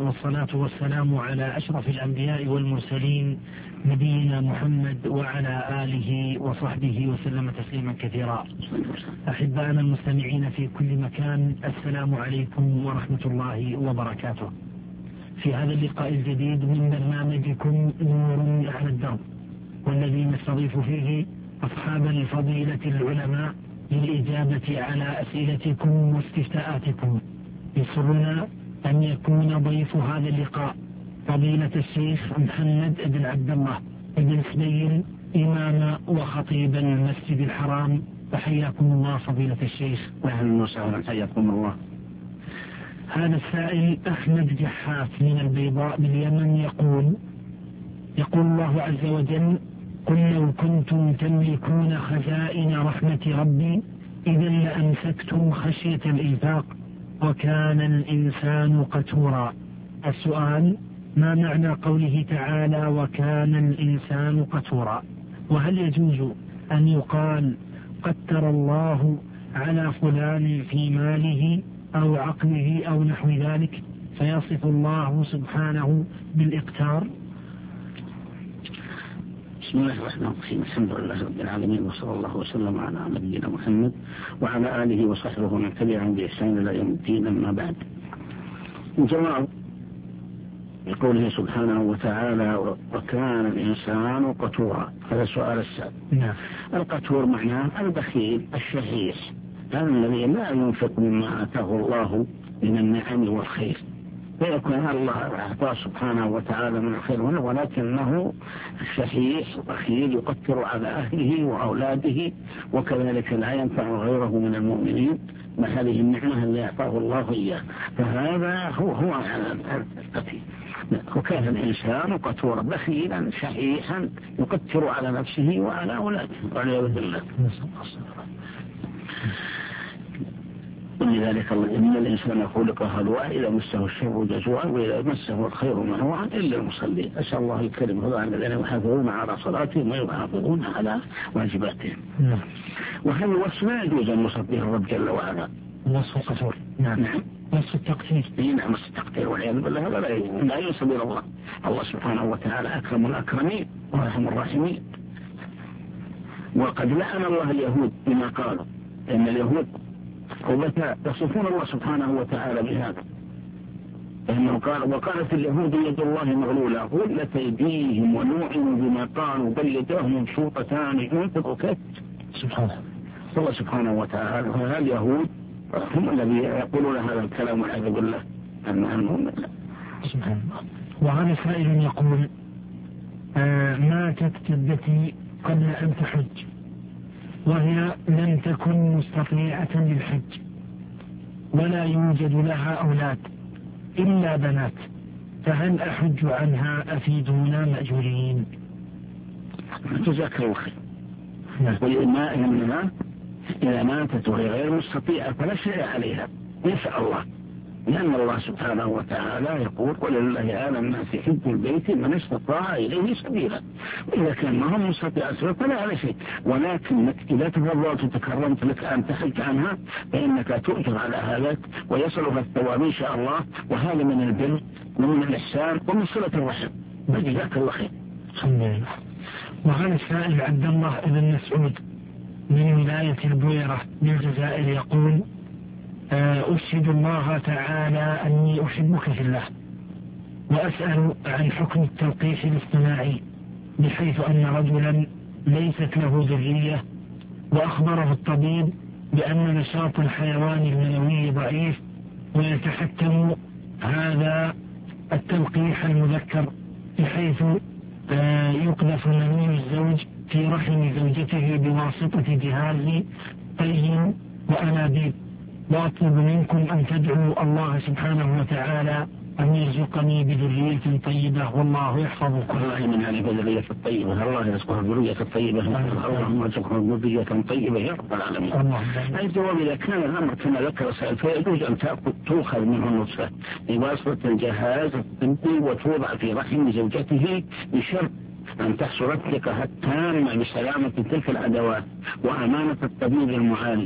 والصلاة والسلام على أشرف الأنبياء والمرسلين نبينا محمد وعلى آله وصحبه وسلم تسليما كثيرا. أحبائنا المستمعين في كل مكان، السلام عليكم ورحمة الله وبركاته. في هذا اللقاء الجديد من برنامجكم نور على الدرب، والذي نستضيف فيه أصحاب الفضيلة العلماء للإجابة على أسئلتكم واستفتاءاتكم. يسرنا أن يكون ضيف هذا اللقاء فضيلة الشيخ محمد بن عبد الله بن سبيل، إمام وخطيب المسجد الحرام. فحياكم الله فضيلة الشيخ. أهلا وسهلا، حياكم الله. هذا السائل أحمد جحاف من البيضاء باليمن يقول الله عز وجل: قل لو كنتم تملكون خزائن رحمة ربي إذا لأمسكتم خشية الإنفاق وكان الإنسان قتورا. السؤال: ما معنى قوله تعالى وكان الإنسان قتورا؟ وهل يجوز أن يقال قتر الله على فلان في ماله أو عقله أو نحو ذلك فيصف الله سبحانه بالإقتار؟ بسم الله الرحمن الرحيم، الحمد لله رب العالمين، وصلى الله وسلم على نبينا محمد وعلى آله وصحبه ومن تبعهم بإحسان إلى يوم الدين. أما بعد، الجواب بقوله سبحانه وتعالى وكان الإنسان قتورا. هذا سؤال السائل. القتور معناه البخيل الشحيح، هذا الذي لا ينفق مما آتاه الله من النعم والخير، فيكون الله أعطاه سبحانه وتعالى من الخير ولكنه شحيح بخيل يقتر على أهله وأولاده، وكذلك لا ينفع غيره من المؤمنين بهذه النعمة اللي أعطاه الله إياه. فهذا هو القتيل. وكان الإنسان قتورا بخيلا شحيحا يقتر على نفسه وعلى أولاده والعياذ بالله. ولذلك إن الإنسان خلق هلوعا إذا مسه الشر جزوعا وإذا مسه الخير منوعا إلا المصلين. أسأل الله الكريم هو الذين يحافظون على صلاتهم ويحافظون على واجباتهم. وهذا الوصف لا يجوز أن نصف به الرب جل وعلا. وصف القتور. نعم. وصف التقتير. نعم، وصف التقتير والعياذ بالله. هذا لا ينسب إلى الله. الله سبحانه وتعالى أكرم الأكرمين ورحم الراحمين. وقد لعن الله اليهود بما قالوا، إن اليهود يصفون الله سبحانه وتعالى بهذا، لأنه قال وقالت اليهود يد الله مغلولة غلت أيديهم ولعنوا بما قالوا بل يداه مبسوطتان ينفق كيف. سبحانه الله سبحانه وتعالى. هؤلاء اليهود هم الذين يقولون هذا الكلام والعياذ بالله أنهم سبحان الله. وهذا سائل يقول: ماتت جدتي قبل أن تحج وهي لم تكن مستطيعة للحج ولا يوجد لها أولاد إلا بنات، فهل أحج عنها أفيدونا مأجورين؟ جزاك الله خير. إنما إذا ماتت وهي غير مستطيعة فلا شيء عليها إن شاء الله، لأن الله سبحانه وتعالى يقول ولله على الناس حج البيت من استطاع إليه سبيلا، وإذا كان ما هم مستطيع فلا على شيء. ولكنك إذا تفضلت وتكرمت لك أن تحج عنها فإنك تؤجر على هذا ويصلها الثواب إن شاء الله، وهذا من البر ومن الإحسان ومن صلة الرحم. جزاك الله خير. الحمد لله. وهذا السائل عبد الله بن مسعود من ولاية البويرة بالجزائر يقول: أشهد الله تعالى أني أحبك في الله، وأسأل عن حكم التلقيح الاصطناعي، بحيث أن رجلا ليست له ذرية وأخبره الطبيب بأن نشاط الحيوان المنوي ضعيف، ويتحتم هذا التلقيح المذكر بحيث يقذف مني الزوج في رحم زوجته بواسطة جهاز طي وأنابيب، وأطلب منكم أن تدعوا الله سبحانه وتعالى أن يرزقني بذرية طيبة والله يحفظكم. الله من هذه الذرية الطيبة، الله يرزقها الذرية الطيبة، اللهم ارزقها ذرية طيبة يا رب العالمين. الجواب: إذا كان الأمر كما ذكر السائل فيجوز أن تؤخذ منه النطفة بواسطة الجهاز الطبي وتوضع في رحم زوجته بشرط أن تحصل الثقة التامة بسلامة تلك الأدوات وأمانة الطبيب المعالج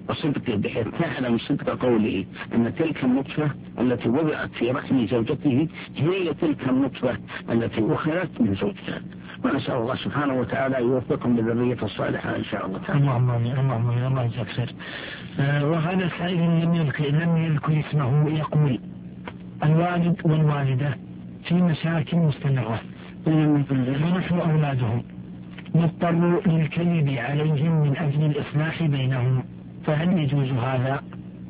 وصدقه بحيث تعلم صدق قوله أن تلك النطفة التي وضعت في رحم زوجته هي تلك النطفة التي أخذت من زوجها. ونسأل الله سبحانه وتعالى يوفقكم للذرية الصالحة إن شاء الله تعالى. اللهم آمين. اللهم آمين. الله يجزاك خير. وهذا سائل لم يذكر اسمه يقول: الوالد والوالدة في مشاكل مستمرة ونحن أولادهم نضطر للكذب عليهم من أجل الإصلاح بينهم، فهل يجوز هذا؟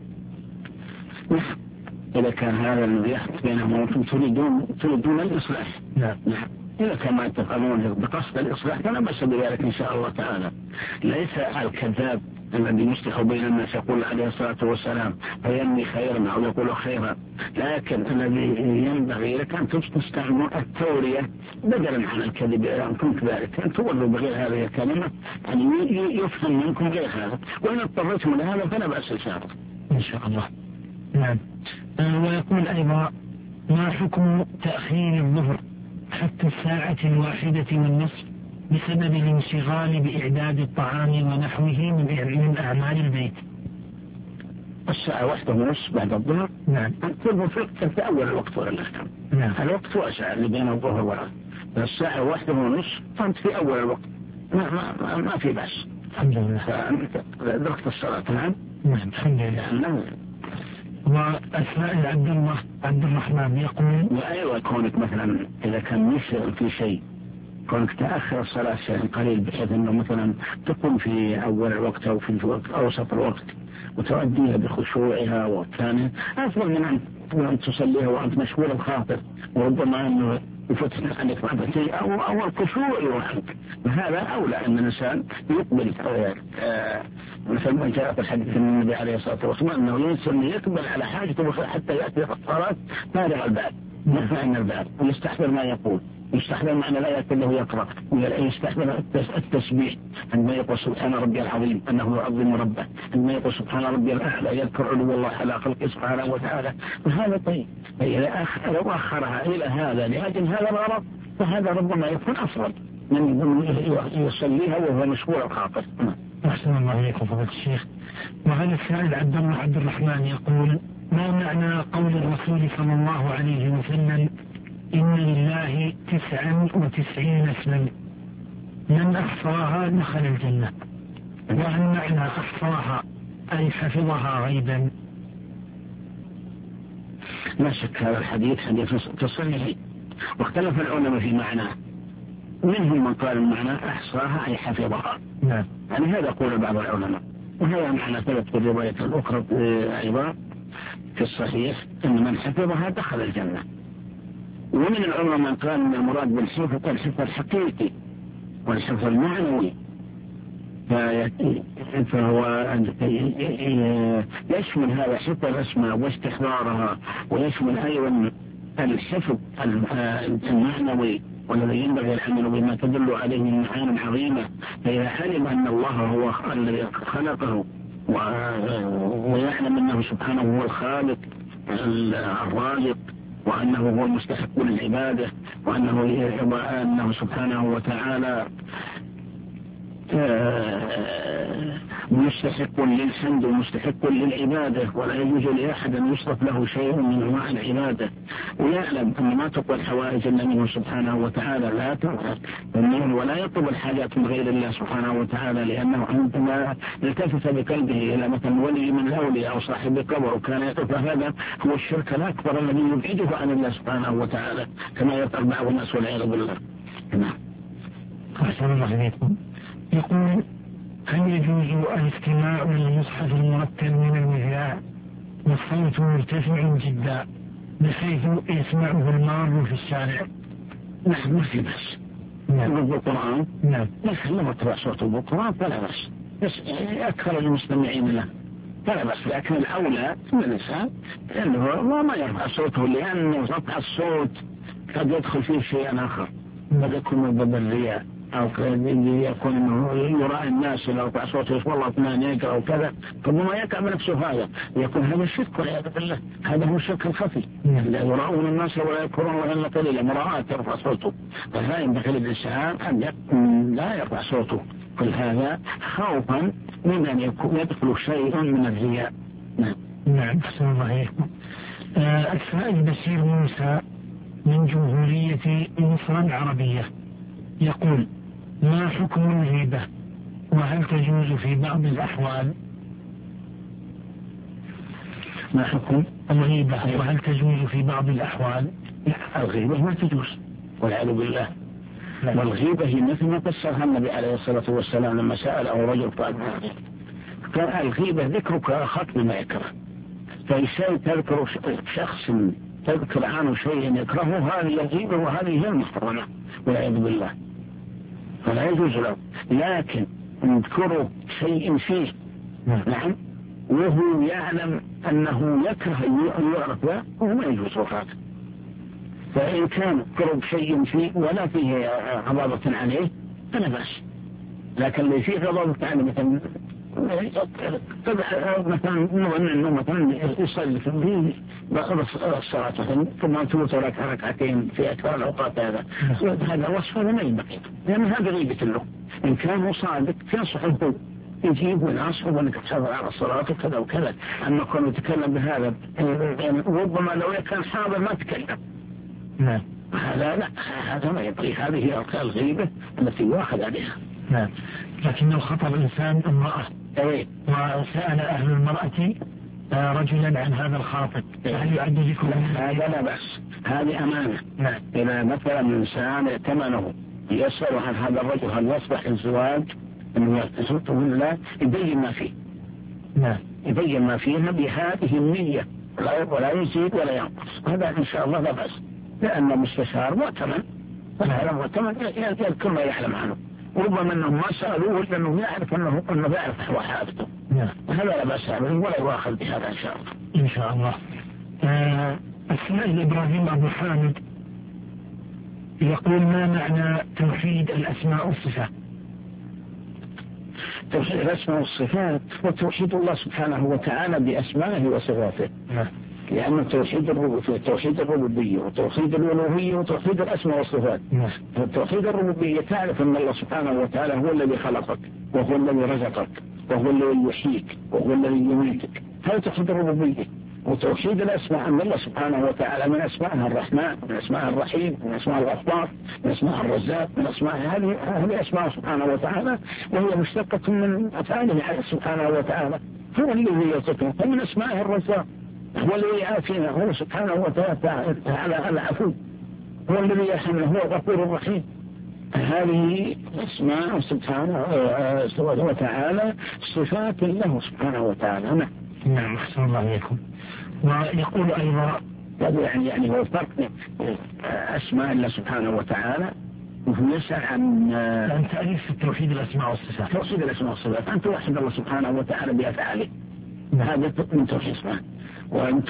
إذا كان هذا الذي يحدث بينهم وأنتم تريدون الإصلاح، نعم، إذا كان ما تفعلون بقصد الإصلاح فلا بأس بذلك إن شاء الله تعالى. ليس الكذاب الذي يصلح بين الناس يقول عليه الصلاة والسلام فينمي خيرا أو يقول خيرا، لكن الذي ينبغي لك أن تستعمل التورية بدلا عن الكذب إذا كنت ذلك، أن تولوا بغير هذه الكلمة يعني يفهم منكم غير هذا، وإن اضطرتم لهذا فلا بأس إن شاء الله. نعم. ويقول أيضا: ما حكم تأخير الظهر حتى الساعة 1:30 بسبب الانشغال بإعداد الطعام ونحوه من أعمال البيت؟ الساعة 1:30 بعد الظهر، نعم، تكون في أول الوقت ولا الأحكام. نعم. الوقت واسع اللي بين الظهر والعصر، الساعة 1:30 فأنت في أول الوقت، ما في بأس. الحمد لله. فأنت أدركت الصلاة. نعم. نعم الحمد لله. والسائل عبد الرحمن يقول: وأيوة كونك مثلا إذا كان مشغل في شيء، كونك تأخر الصلاة شيء قليل بحيث أنه مثلا تقوم في أول الوقت أو في أوسط الوقت وتؤديها بخشوعها وكانها أفضل من أن تصليها وأنت مشغول الخاطر، وربما أنه يفتح عليك بعض شيء أو الخشوع يوحك. هذا أولى أن الإنسان يقبل مثل ما جاء في الحديث من النبي عليه الصلاة والسلام أنه الإنسان يقبل على حاجته حتى يأتي الصلاة فارغ البال، مطمئن البال، ويستحضر ما يقول، يستحضر معنى الآيات اللي هو يقرأ، يستحضر التسبيح عندما يقول سبحان ربي العظيم أنه يعظم ربه، عندما يقول سبحان ربي الأعلى يذكر علو الله على خلقه سبحانه وتعالى. وهذا طيب. فإذا لو أخرها إلى هذا لأجل هذا الغرض فهذا ربما يكون أفضل من يصليها وهو مشغول الخاطر. أحسن الله إليكم فضيلة الشيخ. وهذا السائل عبد الرحمن يقول: ما معنى قول الرسول صلى الله عليه وسلم: إن لله 99 اسما من أحصاها دخل الجنة؟ وهل معنى أحصاها أي حفظها غيبا؟ لا شك هذا الحديث حديث تصحيح، واختلف العلماء في معناه، منهم من قال المعنى أحصاها أي حفظها، نعم، يعني هذا قول بعض العلماء، وهذا معنى ثبت في الرواية الأخرى أيضا في الصحيح أن من حفظها دخل الجنة. ومن العلماء من قال أن المراد بالحفظ الحفظ الحقيقي والحفظ المعنوي، فهو يشمل هذا حفظ الأسماء واستحضارها، ويشمل أيضا الحفظ المعنوي والذي ينبغي العمل بما تدل عليه من معاني عظيمة. فإذا علم أن الله هو الذي خلقه ويعلم أنه سبحانه هو الخالق الرازق، وأنه هو المستحق للعبادة، وأنه سبحانه وتعالى مستحق للحمد ومستحق للعبادة، ولا يجوز لأحد أن يصرف له شيء من أنواع العبادة، ويعلم أن ما تقوى الحوائج إلا منه سبحانه وتعالى لا تنفع، ولا يطلب الحاجات من غير الله سبحانه وتعالى، لأنه عندما التفت بقلبه إلى مثلا ولي من الأولياء أو صاحب قبر وكان يقف، هذا هو الشرك الأكبر الذي يبعده عن الله سبحانه وتعالى كما يفعل بعض الناس والعياذ بالله. نعم. أحسن الله إليكم. يقول: هل يجوز الاستماع للمصحف المرتب من المذياع والصوت مرتفع جدا بحيث يسمعه المار في الشارع؟ نعم، ما في بس. نعم. بالقرآن. نعم. لكن لما ترى صوته بالقرآن فلا بس. أكثر المستمعين له فلا بس، لكن الأولى من الإنسان أنه ما يرفع صوته، لأنه رفع الصوت قد يدخل فيه شيء آخر، قد يكون من ضمن الرياء، أو يكون أنه يرى الناس لو رفع صوته والله فلان يقرأ أو كذا، ربما يقع بنفسه هذا، يكون هذا الشرك والعياذ بالله، هذا هو الشرك الخفي. لا يراؤون الناس ولا يذكرون ولا قليلا، مراءة يرفع صوته، فلا ينبغي للإنسان أن لا يرفع صوته كل هذا خوفا من أن يدخل شيء من الرياء. نعم أحسن الله إليكم. السائل بشير موسى من جمهورية مصر العربية يقول: ما حكم الغيبة وهل تجوز في بعض الأحوال؟ ما حكم الغيبة وهل تجوز في بعض الأحوال؟ الغيبة ما تجوز والعياذ بالله. والغيبة هي مثل ما فسرها النبي عليه الصلاة والسلام لما سأله رجل قال الغيبة ذكرك أخاك بما يكره. فإنسان تذكر شخص تذكر عنه شيء يكرهه، هذه الغيبة وهذه هي المحرمة والعياذ بالله، فلا يجوز له. لكن نذكر شيء فيه نعم وهو يعلم أنه يكره أن يعرف له وهو ما يجوز هذا. فإن كان قرب شيء فيه ولا فيه غضاضة عليه فلا بأس. لكن اللي فيه غضاضة عليه مثلا نظن أنه مثلا يصلي في الصلاة ثم توتر ركعتين في أكثر الأوقات، هذا وصف ما ينبغي، لأن هذا غيبة له. إن كان صادق ينصحه يجيب ونصحه وانك تحافظ على الصلاة وكذا وكذا. أما كون يتكلم بهذا يعني ربما لو كان حاضر ما تكلم. نعم هذا لا، هذا ما يبغي. هذه الغيبة التي يؤخذ عليها. نعم. لكن لو خطب إنسان امرأة وسأل أهل المرأة رجلا عن هذا الخاطب هل يعد ذكر؟ هذا لا بأس، هذه أمانة. نعم. إذا مثلا إنسان ائتمنه يسأل عن هذا الرجل هل يصبح الزواج أنه يتصدق ولا يبين ما فيه. نعم. يبين ما فيه بهذه النية ولا يزيد ولا ينقص. هذا إن شاء الله لا بأس، لأن مستشار مؤتمن فهذا مؤتمن يذكر ما يعلم عنه، وربما أنهم ما سألوه لأنه يعرف أنه يعرف حوى حالته. هذا لا بأس ولا يؤاخذ بهذا إن شاء الله. إن شاء الله. السائل إبراهيم أبو حامد يقول: ما معنى توحيد الأسماء والصفات؟ توحيد الأسماء والصفات وتوحيد الله سبحانه وتعالى بأسمائه وصفاته. لأن توحيد الربوبية وتوحيد الألوهية وتوحيد الأسماء والصفات. توحيد الربوبية تعرف أن الله سبحانه وتعالى هو الذي خلقك وهو الذي رزقك وهو الذي يحييك وهو الذي يميتك، هذا توحيد الربوبية. وتوحيد الأسماء أن الله سبحانه وتعالى من أسمائها الرحمن، من أسمائها الرحيم، من أسمائها الغفار، من أسمائها الرزاق، من أسمائها هذه أسماء سبحانه وتعالى، وهي مشتقة من أفعاله سبحانه وتعالى. هو الذي يرزقنا، ومن أسمائها الرزاق، هو الذي يعافينا، هو سبحانه وتعالى العفو، هو الذي يرحمنا، هو الغفور الرحيم. هذه أسماء سبحانه وتعالى صفات له سبحانه وتعالى. نعم أحسن الله إليكم. ويقول أيضا يعني هو فرق أسماء الله سبحانه وتعالى وهو يسأل عن تعريف توحيد الأسماء والصفات. توحيد الأسماء والصفات أن توحد الله سبحانه وتعالى بأفعاله، هذا من توحيد اسمه، وأن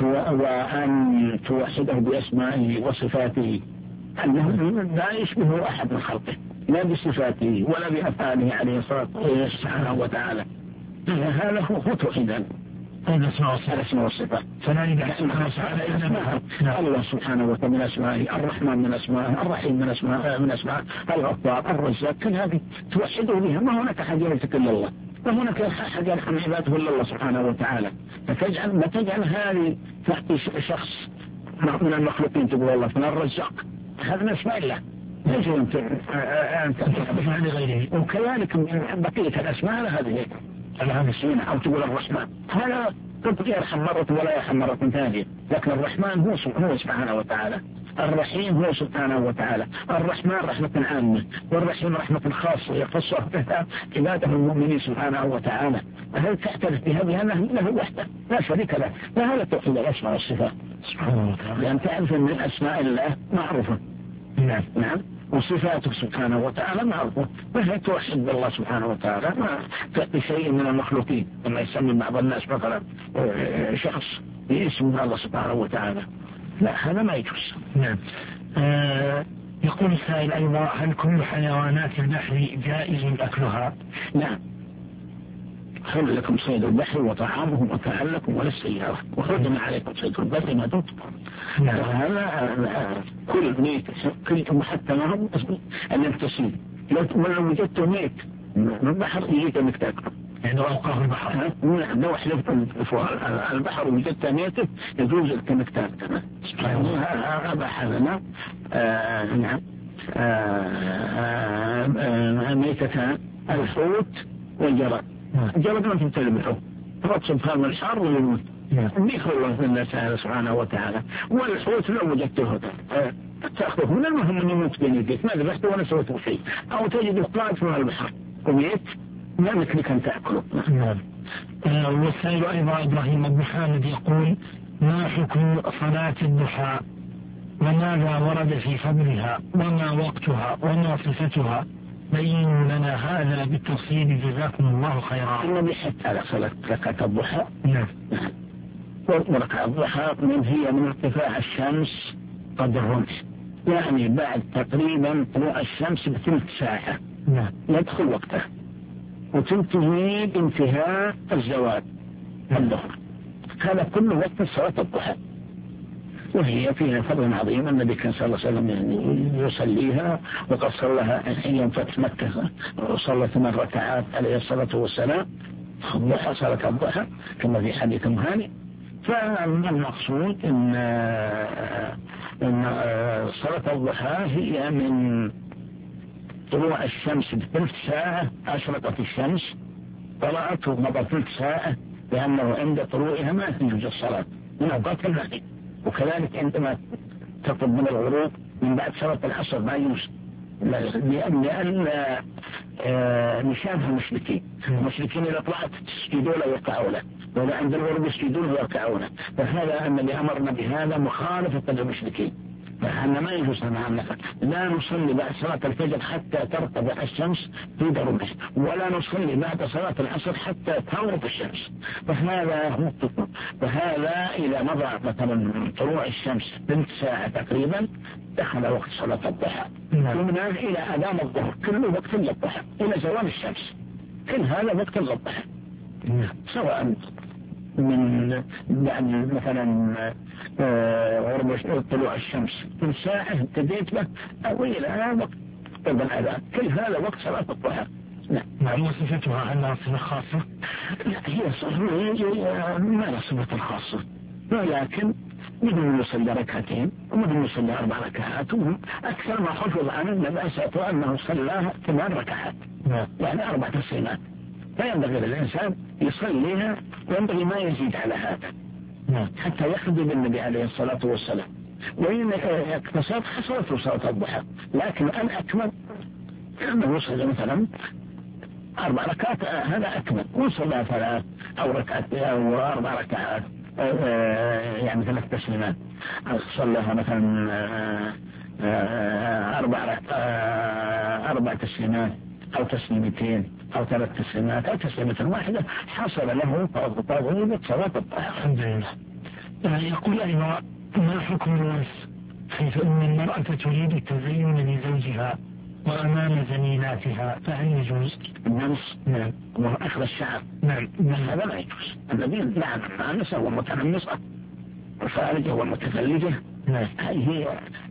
توحده بأسمائه وصفاته، أنه لا يشبه أحد من خلقه لا بصفاته ولا بأفعاله عليه الصلاة سبحانه وتعالى. هذا هو توحيد الأسماء والصفات. فلا يدعي سبحانه وتعالى إلا الله سبحانه وتعالى من أسمائه، الرحمن من أسمائه، الرحيم من أسمائه، الغفار، الرزاق، كل هذه توحده بها. ما هناك أحد يملك إلا الله، وهناك أحد يرحم عباده إلا الله سبحانه وتعالى. ما تجعل هذه تحت شخص من المخلوقين تقول الله فلان الرزاق، هذا من أسماء الله يجب أن تحدث عن غيره. وكذلك بقية الأسماء هذه الهامسين أو تقول الرحمن، هذا قد يرحم مرة ولا يرحم مرة ثانية، لكن الرحمن هو سبحانه وتعالى، الرحيم هو سبحانه وتعالى. الرحمن رحمة عامة والرحيم رحمة خاصة يخص بها عباده المؤمنين سبحانه وتعالى. هل تعترف بها له وحده لا شريك له؟ فهذا توحيد الأسماء والصفات سبحانه وتعالى، لأن تعرف أن الأسماء الله معروفة. نعم. وصفاته سبحانه وتعالى معروفة، وهي توحد بالله سبحانه وتعالى. ما تأتي شيء من المخلوقين لما يسمي بعض الناس مثلا شخص باسم الله سبحانه وتعالى، لا هذا ما يجوز. نعم. يقول السائل أيضا: هل كل حيوانات البحر جائز أكلها؟ نعم. خير لكم صيد البحر وطعامه متاعا لكم وللسيارة وحرم عليكم صيد البر ما دمتم. هذا كل ميت كل حتى ما هم أن يتصيد، لو وجدت ميت من البحر يجيك أنك تأكله، يعني ألقاه البحر. لو حلفت البحر وجدت ثانيته يجوز انك تاكله. أباح لنا نعم ميتتان الحوت والجراد. الجراد ما تنتبهه رب سبحانه الحار والموت بيخل الله سبحانه وتعالى. والحوت لو وجدته تأخذه من المهم أن يموت بين يديك ما ذبحته ولا سويته شيء أو تجد قائد في البحر وميت ما لك أن تأكله. والسائل أيضا إبراهيم بن حامد يقول ما حكم صلاة الضحى وماذا ورد في فضلها وما وقتها وما صفتها بينوا لنا هذا بالتفصيل جزاكم الله خيرا. النبي حتى على صلاة ركعة الضحى. نعم. وركعة الضحى هي من ارتفاع الشمس قدر الرمح يعني بعد تقريبا طلوع الشمس بثلث ساعة. نعم. يدخل وقته وتنتهي بانتهاء الزوال الظهر. هذا كله وقت صلاة الضحى وهي فيها فضل عظيم. النبي كان صلى الله عليه وسلم يعني يصليها وقد صلىها حين فتح مكة وصلى 8 ركعات عليه الصلاة والسلام الضحى صلاة الضحى كما في حديث هاني. فالمقصود إن صلاة الضحى هي من طلوع الشمس بثلث ساعة أشرقت الشمس طلعت ومضى ثلث ساعة لأنه عند طلوعها ما تنجز الصلاة من أوقات النهي. وكذلك عندما تطلب من الغروب من بعد صلاة العصر ما يوجد لأن نشانها المشركين إذا طلعت تسجدوا له ويركعوا له وإذا عند الغروب يسجدون له ويركعوا له. فهذا أن اللي أمرنا بهذا مخالفة للمشركين. فإحنا ما يجوز لنا لا نصلي بعد صلاة الفجر حتى ترتفع الشمس في غروبها ولا نصلي بعد صلاة العصر حتى تغرب الشمس. فهذا إذا مضى مثلا طلوع الشمس ثلث ساعة تقريبا دخل وقت صلاة الضحى. ومن هذا إلى أذان الظهر كله وقت للضحى إلى زوال الشمس كل هذا وقت للضحى سواء من بعد مثلا غرب طلوع الشمس ثلث ساعة ابتديت له أو إلى وقت قبل الأذان كل هذا وقت صلاة الضحى. نعم. وصفتها أنها صفة خاصة؟ لا هي صفة ما لها صفة خاصة ولكن بدون يصلي ركعتين وبدون يصلي 4 ركعات أكثر ما حفظ عن النبي أنه صلاها 8 ركعات يعني 4 تسليمات. فينبغي للإنسان يصليها وينبغي ما يزيد على هذا حتى يخدم النبي عليه الصلاة والسلام. وإن اقتصاد حصلت صلاة الضحى لكن الأكمل أنه يصلي مثلا 4 ركعات هذا أكمل وصلى 3 أو ركعتين أو 4 ركعات يعني 3 تسليمات صلىها مثلا 4 تسليمات أو تسليمتين أو 3 تسليمات أو تسليمة واحدة حصل له فضيلة صلاة الضحى. الحمد لله. يقول أيضا ما حكم الونس حيث أن المرأة تريد التزين لزوجها وأمام زميلاتها فهل يجوز؟ الونس نعم وأخذ الشعر نعم هذا لا يجوز. الذي لعن النساء والمتنمصة والخارجة والمتفلجة هي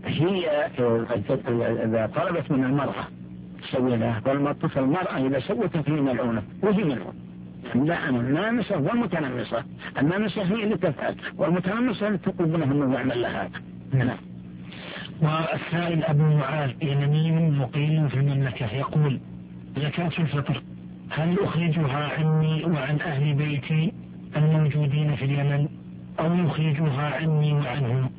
إذا طلبت من المرأة تسوي لها فالمرأة إذا سوت فيه ملعونة وهي ملعونة. لعن النامسة والمتنمصة. النامسة هي اللي تفعل والمتنمصة اللي تقول منها أنه يعمل لها. نعم. والسائل أبو معاذ يمني مقيم في المملكة يقول زكاة الفطر هل أخرجها عني وعن أهل بيتي الموجودين في اليمن أو يخرجها عني وعنهم؟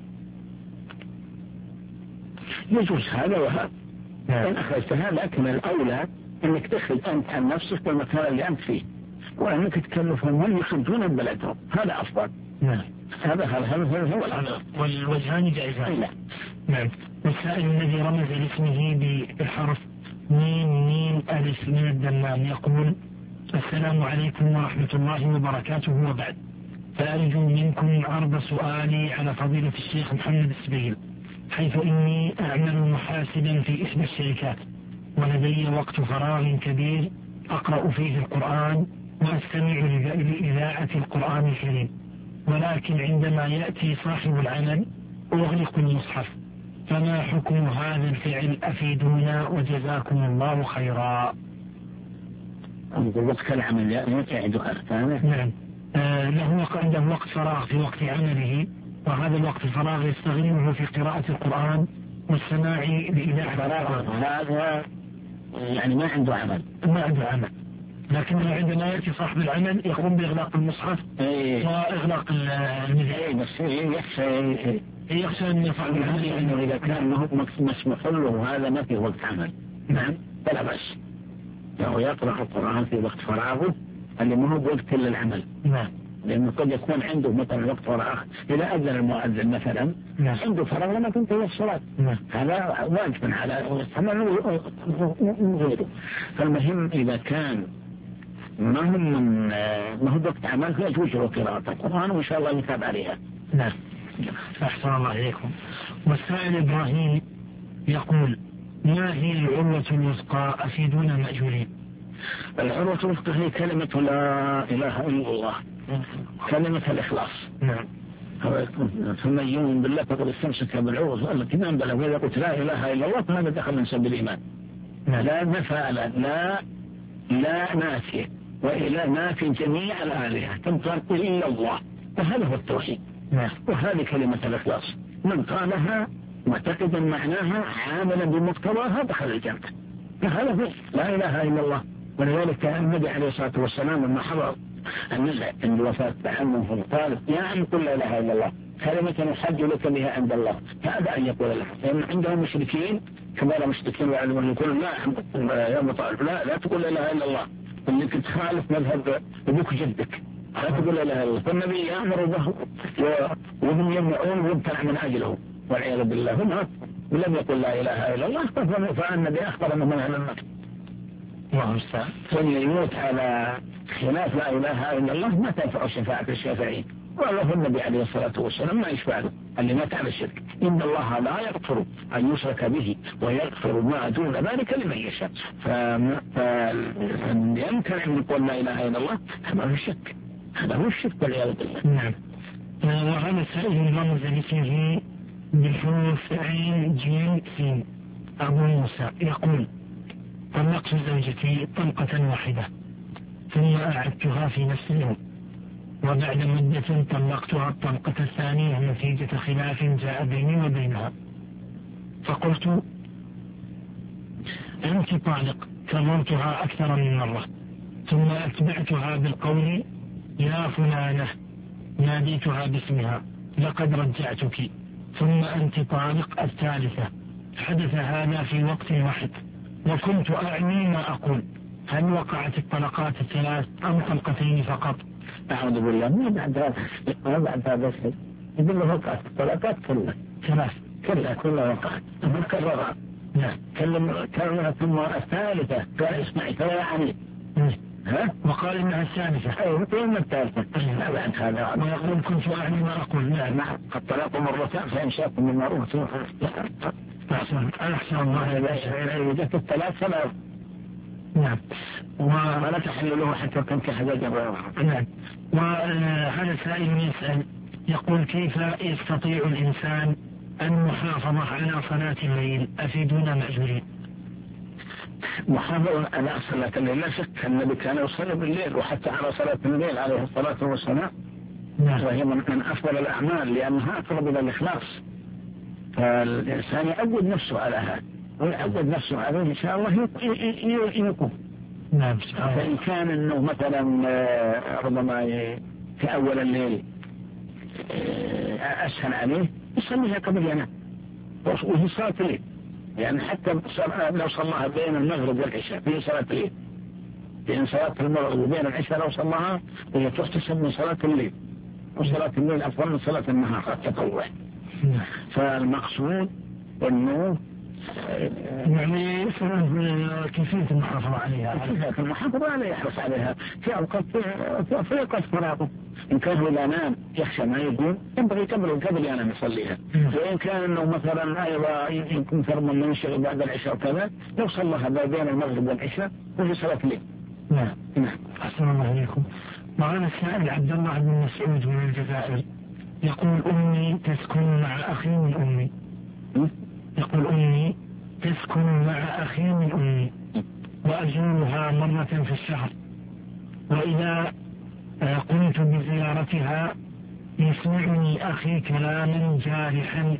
يجوز هذا وهذا. إن أخرجتها لكن الأولى أنك تخرج أنت عن نفسك والمكان اللي أنت فيه وأنك تكلفهم هم يخرجون من بلدهم هذا أفضل. هذا هو الأفضل والوجهان جائزان. نعم. والسائل الذي رمز لاسمه بالحرف ميم ألف من الدمام يقول السلام عليكم ورحمة الله وبركاته وبعد فأرجو منكم عرض سؤالي على فضيلة الشيخ محمد السبيل حيث إني أعمل محاسبا في إحدى الشركات ولدي وقت فراغ كبير أقرأ فيه القرآن وأستمع لإذاعة القرآن الكريم ولكن عندما يأتي صاحب العمل أغلق المصحف فما حكم هذا الفعل أفيدونا وجزاكم الله خيرا. وقت العمل يمتى عنده ثاني؟ نعم. له عنده وقت فراغ في وقت عمله، وهذا الوقت الفراغ يستغله في قراءة القرآن والسماع لإذاعة فراغ. هذا يعني ما عنده عمل. لكنه عندما يأتي صاحب العمل يقوم بإغلاق المصحف وإغلاق المذياع. بس يخشى أن صاحب العمل إنه إذا كان له مسموح له هذا ما في وقت عمل. نعم. فلا بأس لو يقرأ القرآن في وقت فراغه اللي ما هو وقت للعمل. نعم. لأنه قد يكون عنده مثلا وقت فراغ إذا أذن المؤذن مثلا عنده فراغ لما تنتهي الصلاة. هذا واجب على غيره. فالمهم إذا كان ما هو وقت عمل فيجوز له قراءة القرآن وإن شاء الله يتابع عليها. نعم. أحسن الله إليكم. والسائل إبراهيم يقول: ما هي العروة الوثقى؟ أفيدونا مأجورين. العروة الوثقى هي كلمة لا إله إلا الله، كلمة الإخلاص. نعم. ثم يؤمن بالله فقد استمسك بالعروة التي ما انبلغ. وإذا قلت لا إله إلا الله فهذا دخل من سبيل الإيمان. نعم. لا نفعل لا نافية وإلى نافي جميع الآلهة تمطر إلا الله، وهذا هو التوحيد. نعم. وهذه كلمة الإخلاص من قالها معتقدا معناها عاملا بمقتضاها دخل الجنة. فهذا هو لا إله إلا الله. ولذلك النبي عليه الصلاة والسلام لما حضر عند وفاة عمه قال: يا عم قل لا إله إلا الله كلمة يحج لك بها عند الله، فأبى أن يقول لها، لأن عندهم مشركين كبار مشركين ويعلمون يقولون لا يا أبو طالب لا تقول لا إله إلا الله، انك تخالف مذهب ابوك جدك، لا تقول لا اله الا الله. فالنبي يامر به وهم يمنعون ويمتنع من اجله والعياذ بالله. هم ولم يقل لا اله الا الله، فالنبي اخبر انه من اهل النار. الله المستعان. واللي يموت على خلاف لا اله الا الله ما تنفع شفاعة الشافعين، والله النبي عليه الصلاة والسلام ما يشفع له اللي مات على الشرك. إن الله لا يغفر أن يشرك به ويغفر ما دون ذلك لمن يشاء. فيمكن أن يقول لا إله إلا الله هذا هو الشرك، هذا هو الشرك والعياذ بالله. نعم. وهذا سائل رمز لفيه بحروف عين جيم سين أبو موسى يقول: طلقت زوجتي طلقة واحدة ثم أعدتها في نفس اليوم، وبعد مدة طلقتها الطلقة الثانية نتيجة خلاف جاء بيني وبينها، فقلت: أنت طالق. كررتها أكثر من مرة، ثم أتبعتها بالقول: يا فلانة. ناديتها باسمها: لقد رجعتك. ثم أنت طالق الثالثة. حدث هذا في وقت واحد، وكنت أعني ما أقول. هل وقعت الطلقات الثلاث أم طلقتين فقط؟ أعوذ بالله. ما بعد هذا الشيء يقول له وقعت الطلقات كلها ثلاث كلها وقعت مكررة. نعم. كلمة ثم الثالثة قال: اسمعي فلا يعني وقال إنها الثالثة. أيوة ثم الثالثة. لا بعد هذا. ويقول: كنت أعني ما أقول. نعم. الطلاق مرتان فإن شاءكم من معروف. أحسن الله إذا جت الثلاث فلا. نعم. ولا تحل له حتى تنكح زوجها. نعم. وهذا سائل يسأل يقول: كيف يستطيع الإنسان المحافظة على صلاة الليل؟ أفيدونا مأجورين. محافظة على صلاة الليل لا شك النبي كان يصلي بالليل، وحتى على صلاة الليل عليه الصلاة والسلام. نعم. وهي من أفضل الأعمال لأنها أقرب إلى الإخلاص. فالإنسان يعود نفسه على هذا ويعود نفسه عليه إن شاء الله يقوم. نعم. فإن كان إنه مثلا ربما في أول الليل أسهل عليه يصليها قبل ينام، وهي صلاة الليل. يعني حتى لو صلاها بين المغرب والعشاء في صلاة الليل، بين صلاة المغرب وبين العشاء لو صلاها هي تحتسب من صلاة الليل، وصلاة الليل أفضل من صلاة النهار التطوع. فالمقصود أنه يعني كيفية المحافظة عليها. كيفية المحافظة عليها يحرص عليها في أوقات فراغه. إن كان إذا نام يخشى ما يقوم ينبغي قبل ينام يصليها. وإن كان أنه مثلا أيضا يمكن فرما من ينشغل بعد العشاء وكذا لو صلىها بين المغرب والعشاء وفي صلاة الليل. نعم. أحسن الله إليكم. معنا السائل عبد الله بن مسعود من الجزائر يقول: أمي تسكن مع أخي من أمي. يقول: أمي تسكن مع أخي من أمي، وأزورها مرة في الشهر، وإذا قمت بزيارتها يسمعني أخي كلاما جارحا،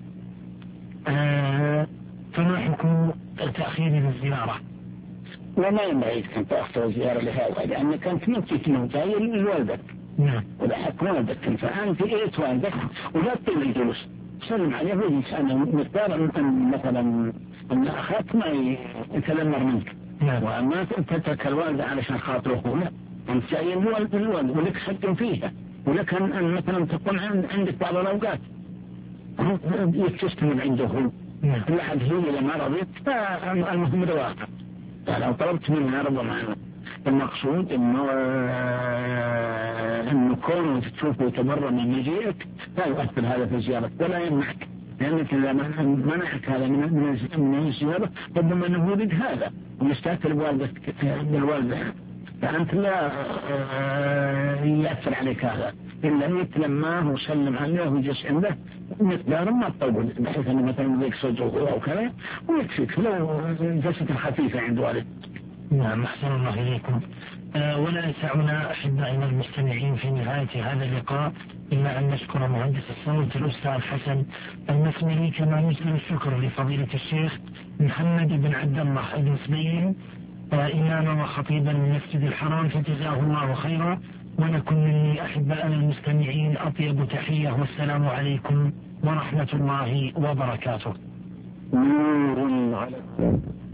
فما حكم تأخيري للزيارة؟ وما ينبغي أن تأخذ زيارة لهذا، لأنك أنت ممكن موتاي لوالدك. نعم. ولا حق والدك، فأنت إيت والدك ولا تطيل الجلوس، سلم عليه ويجلس. أنا مقدار أن مثلا أن أخاك ما يتذمر منك. نعم. وأما تترك الوالد علشان خاطره، لا، أنت جاي الوالد ولك حق فيها، ولك أن مثلا تكون عندك بعض الأوقات يتستمر عنده. نعم. لحد هي لما رضيت فالمهم رواقع. لو طلبت منها ربما المقصود انه كونه تشوفه يتبرى من مجيئك لا يؤثر هذا في زيارتك ولا يمنعك، لانك اذا منعك هذا من الزياره ربما انه يريد هذا ويستاثر بالوالده، فانت لا يأثر عليك هذا الا يتلماه وسلم عليه ويجلس عنده مقدار ما تطول، بحيث انه مثلا يكسر صدره او كذا ويكفيك لو جلسة خفيفه عند والد. نعم، أحسن الله إليكم. ولا يسعنا أحبائنا المستمعين في نهاية هذا اللقاء إلا أن نشكر مهندس الصوت الأستاذ حسن المسمري، كما نسأل الشكر لفضيلة الشيخ محمد بن عبد الله بن سبيل إماما وخطيبا المسجد الحرام، فجزاه الله خيرا. ولكم مني أحبائنا المستمعين أطيب تحية، والسلام عليكم ورحمة الله وبركاته. نور على